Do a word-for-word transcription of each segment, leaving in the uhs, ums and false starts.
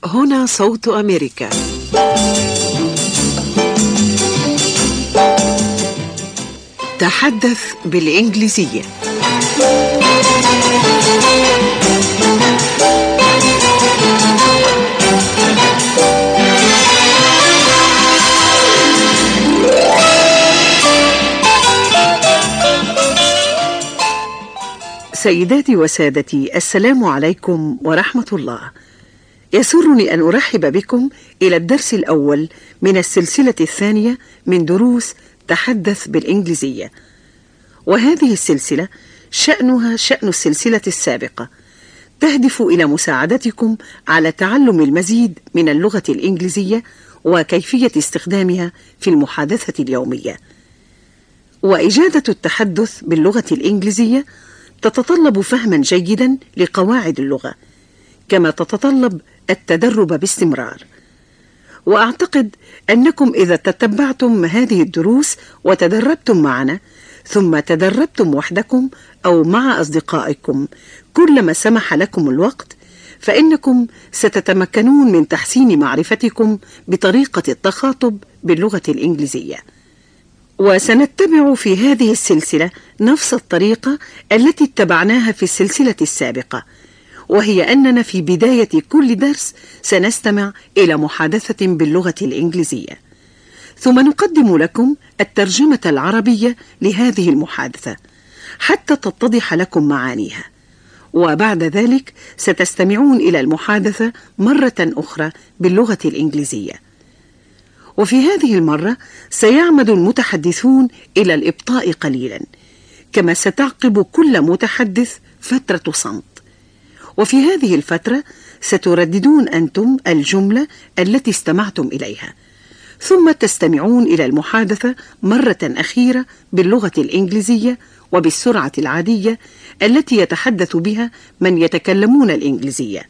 هنا صوت أمريكا. تحدث بالإنجليزية. سيداتي وسادتي، السلام عليكم ورحمة الله. يسرني أن أرحب بكم إلى الدرس الأول من السلسلة الثانية من دروس تحدث بالإنجليزية، وهذه السلسلة شأنها شأن السلسلة السابقة، تهدف إلى مساعدتكم على تعلم المزيد من اللغة الإنجليزية وكيفية استخدامها في المحادثة اليومية. وإجادة التحدث باللغة الإنجليزية تتطلب فهما جيدا لقواعد اللغة، كما تتطلب التدرب باستمرار. وأعتقد أنكم إذا تتبعتم هذه الدروس وتدربتم معنا، ثم تدربتم وحدكم أو مع أصدقائكم كلما سمح لكم الوقت، فإنكم ستتمكنون من تحسين معرفتكم بطريقة التخاطب باللغة الإنجليزية. وسنتبع في هذه السلسلة نفس الطريقة التي اتبعناها في السلسلة السابقة، وهي أننا في بداية كل درس سنستمع إلى محادثة باللغة الإنجليزية، ثم نقدم لكم الترجمة العربية لهذه المحادثة حتى تتضح لكم معانيها، وبعد ذلك ستستمعون إلى المحادثة مرة أخرى باللغة الإنجليزية. وفي هذه المرة سيعمد المتحدثون إلى الإبطاء قليلا، كما ستعقب كل متحدث فترة صمت، وفي هذه الفترة سترددون أنتم الجملة التي استمعتم إليها، ثم تستمعون إلى المحادثة مرة أخيرة باللغة الإنجليزية وبالسرعة العادية التي يتحدث بها من يتكلمون الإنجليزية.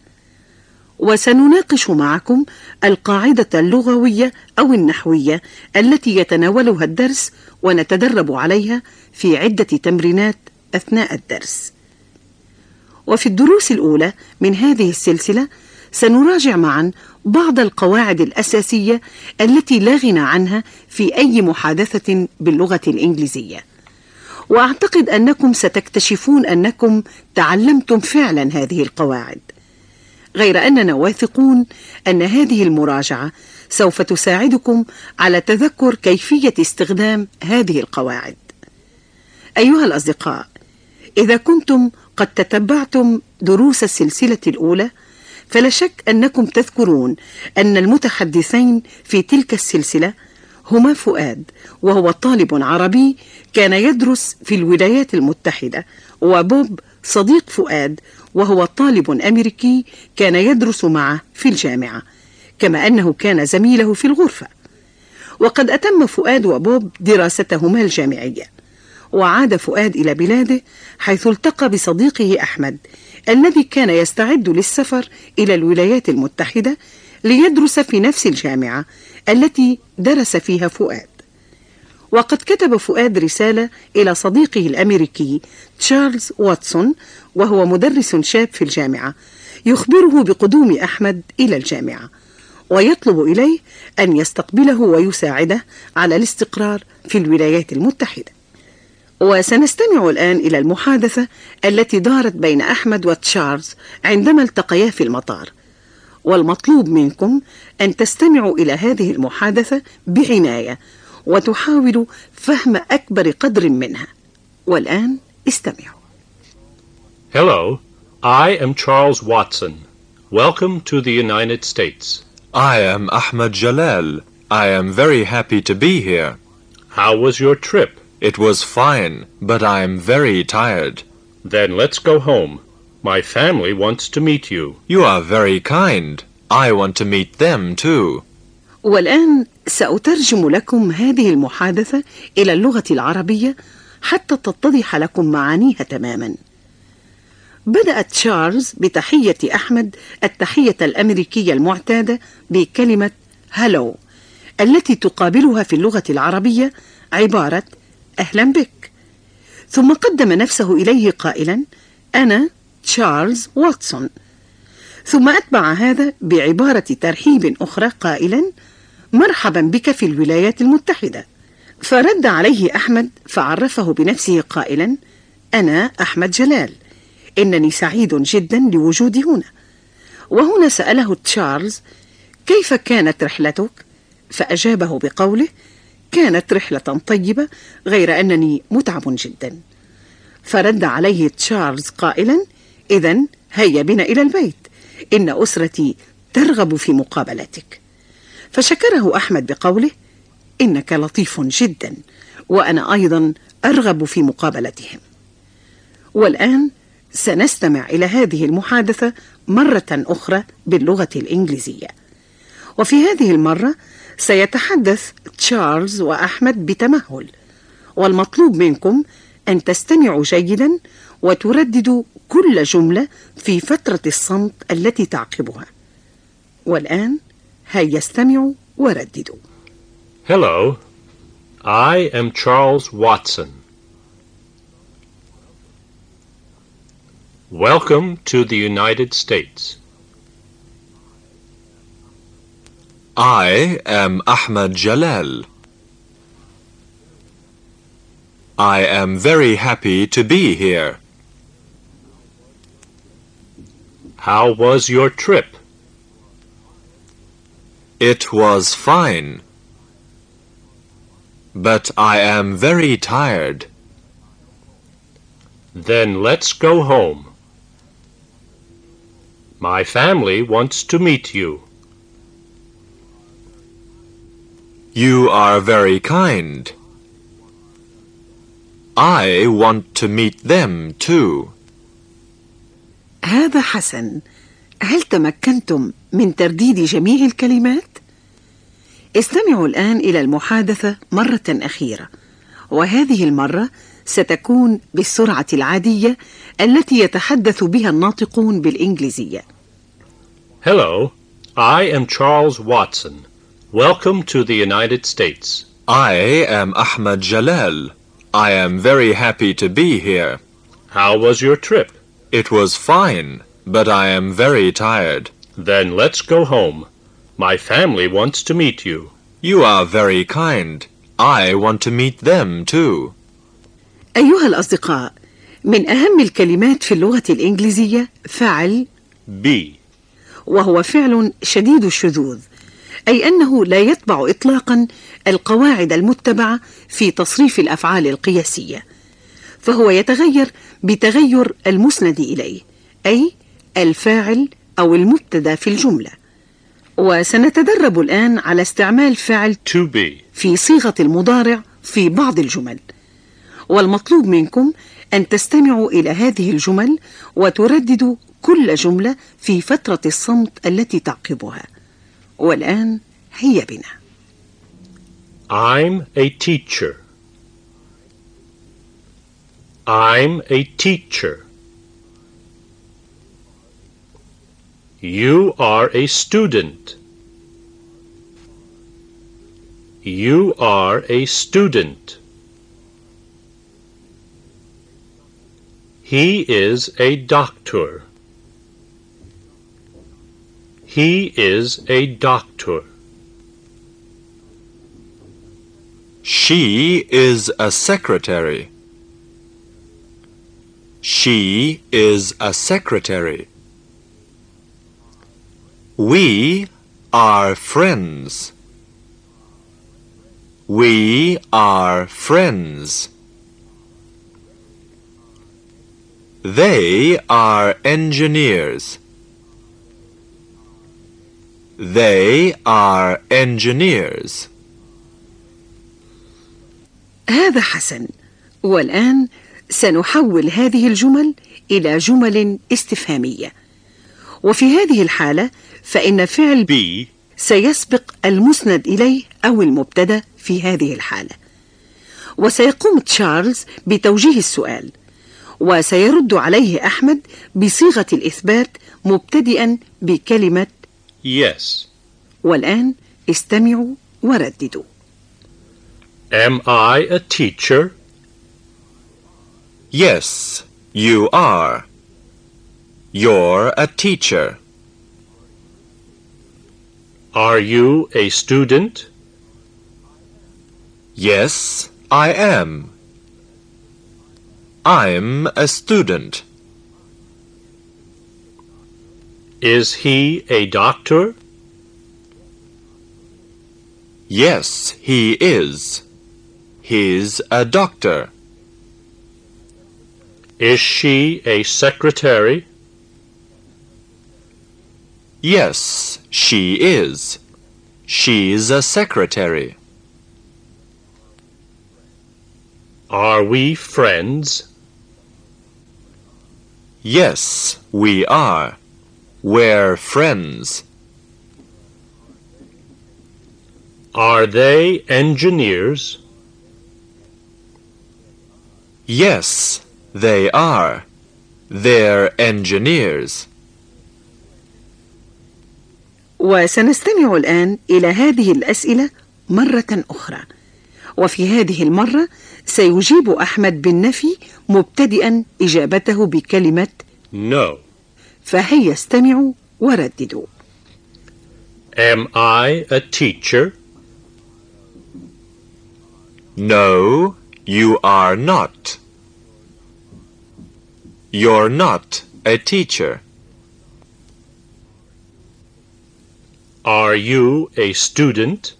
وسنناقش معكم القاعدة اللغوية أو النحوية التي يتناولها الدرس، ونتدرب عليها في عدة تمرينات أثناء الدرس. وفي الدروس الأولى من هذه السلسلة سنراجع معا بعض القواعد الأساسية التي لا غنى عنها في أي محادثة باللغة الإنجليزية، وأعتقد أنكم ستكتشفون أنكم تعلمتم فعلا هذه القواعد، غير أننا واثقون أن هذه المراجعة سوف تساعدكم على تذكر كيفية استخدام هذه القواعد. أيها الأصدقاء، إذا كنتم قد تتبعتم دروس السلسلة الأولى، فلا شك أنكم تذكرون أن المتحدثين في تلك السلسلة هما فؤاد، وهو طالب عربي كان يدرس في الولايات المتحدة، وبوب صديق فؤاد، وهو طالب أمريكي كان يدرس معه في الجامعة، كما أنه كان زميله في الغرفة. وقد أتم فؤاد وبوب دراستهما الجامعية، وعاد فؤاد إلى بلاده حيث التقى بصديقه أحمد الذي كان يستعد للسفر إلى الولايات المتحدة ليدرس في نفس الجامعة التي درس فيها فؤاد. وقد كتب فؤاد رسالة إلى صديقه الأمريكي تشارلز واتسون، وهو مدرس شاب في الجامعة، يخبره بقدوم أحمد إلى الجامعة، ويطلب إليه أن يستقبله ويساعده على الاستقرار في الولايات المتحدة. وسنستمع الآن إلى المحادثة التي دارت بين أحمد وتشارلز عندما التقيا في المطار، والمطلوب منكم أن تستمعوا إلى هذه المحادثة بعناية وتحاولوا فهم أكبر قدر منها. والآن استمعوا. Hello, I am Charles Watson. Welcome to the United States. I am Ahmed Jalal. I am very happy to be here. How was your trip? It was fine, but I am very tired. Then let's go home. My family wants to meet you. You are very kind. I want to meet them too. والآن سأترجم لكم هذه المحادثة إلى اللغة العربية حتى تتضح لكم معانيها تماما. بدأ تشارلز بتحية أحمد التحية الأمريكية المعتادة بكلمة هالو، التي تقابلها في اللغة العربية عبارة أهلا بك، ثم قدم نفسه إليه قائلا أنا تشارلز واتسون، ثم أتبع هذا بعبارة ترحيب أخرى قائلا: مرحبا بك في الولايات المتحدة. فرد عليه أحمد فعرفه بنفسه قائلا: أنا أحمد جلال، إنني سعيد جدا لوجودي هنا. وهنا سأله تشارلز: كيف كانت رحلتك؟ فأجابه بقوله: كانت رحلة طيبة، غير أنني متعب جدا. فرد عليه تشارلز قائلا: إذن هيا بنا إلى البيت، إن أسرتي ترغب في مقابلتك. فشكره أحمد بقوله: إنك لطيف جدا، وأنا أيضا أرغب في مقابلتهم. والآن سنستمع إلى هذه المحادثة مرة أخرى باللغة الإنجليزية، وفي هذه المرة سيتحدث تشارلز وأحمد بتمهل، والمطلوب منكم أن تستمعوا جيدا وترددوا كل جملة في فترة الصمت التي تعقبها. والآن هيا استمعوا ورددوا. Hello, I am Charles Watson. Welcome to the United States. I am Ahmed Jalal. I am very happy to be here. How was your trip? It was fine. But I am very tired. Then let's go home. My family wants to meet you. You are very kind. I want to meet them too. هذا حسن. هل تمكنتم من ترديد جميع الكلمات؟ استمعوا الآن إلى المحادثة مرة أخيرة، وهذه المرة ستكون بالسرعة العادية التي يتحدث بها الناطقون بالإنجليزية. Hello, I am Charles Watson. Welcome to the United States. I am Ahmed Jalal. I am very happy to be here. How was your trip? It was fine, but I am very tired. Then let's go home. My family wants to meet you. You are very kind. I want to meet them too. أيها الأصدقاء، من أهم الكلمات في اللغة الإنجليزية فعل be، وهو فعل شديد الشذوذ، أي أنه لا يتبع إطلاقا القواعد المتبعة في تصريف الأفعال القياسية، فهو يتغير بتغير المسند إليه، أي الفاعل أو المبتدأ في الجملة. وسنتدرب الآن على استعمال فعل to be في صيغة المضارع في بعض الجمل، والمطلوب منكم أن تستمعوا إلى هذه الجمل وترددوا كل جملة في فترة الصمت التي تعقبها. والآن هيا بنا. I'm a teacher. I'm a teacher. You are a student. You are a student. He is a doctor. He is a doctor. She is a secretary. She is a secretary. We are friends. We are friends. They are engineers. They are engineers. هذا حسن. والآن سنحول هذه الجمل إلى جمل استفهامية، وفي هذه الحالة فإن فعل be سيسبق المسند إليه أو المبتدأ في هذه الحالة. وسيقوم تشارلز بتوجيه السؤال، وسيرد عليه أحمد بصيغة الإثبات مبتدئا بكلمة yes. والآن استمعوا ورددوا. Am I a teacher? Yes, you are. You're a teacher. Are you a student? Yes, I am. I'm a student. Is he a doctor? Yes, he is. He's a doctor. Is she a secretary? Yes, she is. She's a secretary. Are we friends? Yes, we are. We're friends. Are they engineers? Yes, they are. They're engineers. وسنستمع الآن إلى هذه الأسئلة مرة أخرى، وفي هذه المرة سيجيب أحمد بالنفي مبتدئا إجابته بكلمة No. فهيا استمعوا ورددوا. Am I a teacher? No, you are not. You're not a teacher. Are you a student?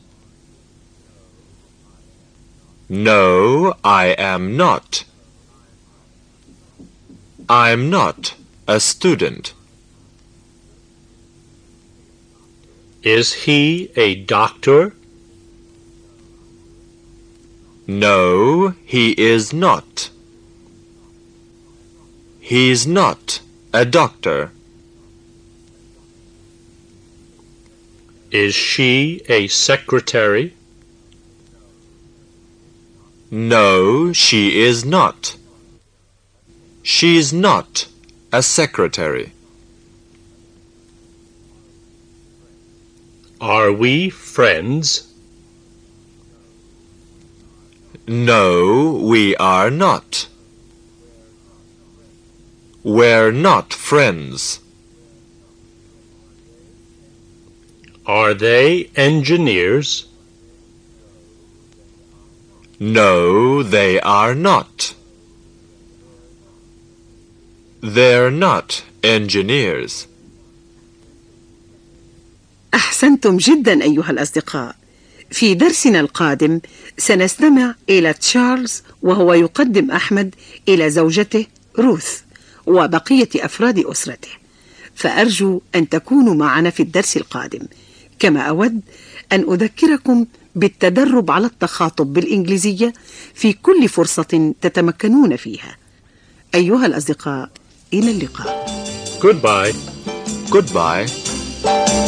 No, I am not. I'm not a student. Is he a doctor? No, he is not. He's not a doctor. Is she a secretary? No, she is not. She's not a secretary. Are we friends? No, we are not. We're not friends. Are they engineers? No, they are not. They're not engineers. أحسنتم جدا أيها الأصدقاء. في درسنا القادم سنستمع إلى تشارلز وهو يقدم أحمد إلى زوجته روث وبقية أفراد أسرته، فأرجو أن تكونوا معنا في الدرس القادم. كما أود أن أذكركم بالتدرب على التخاطب بالإنجليزية في كل فرصة تتمكنون فيها. أيها الأصدقاء، إلى اللقاء. Goodbye. Goodbye.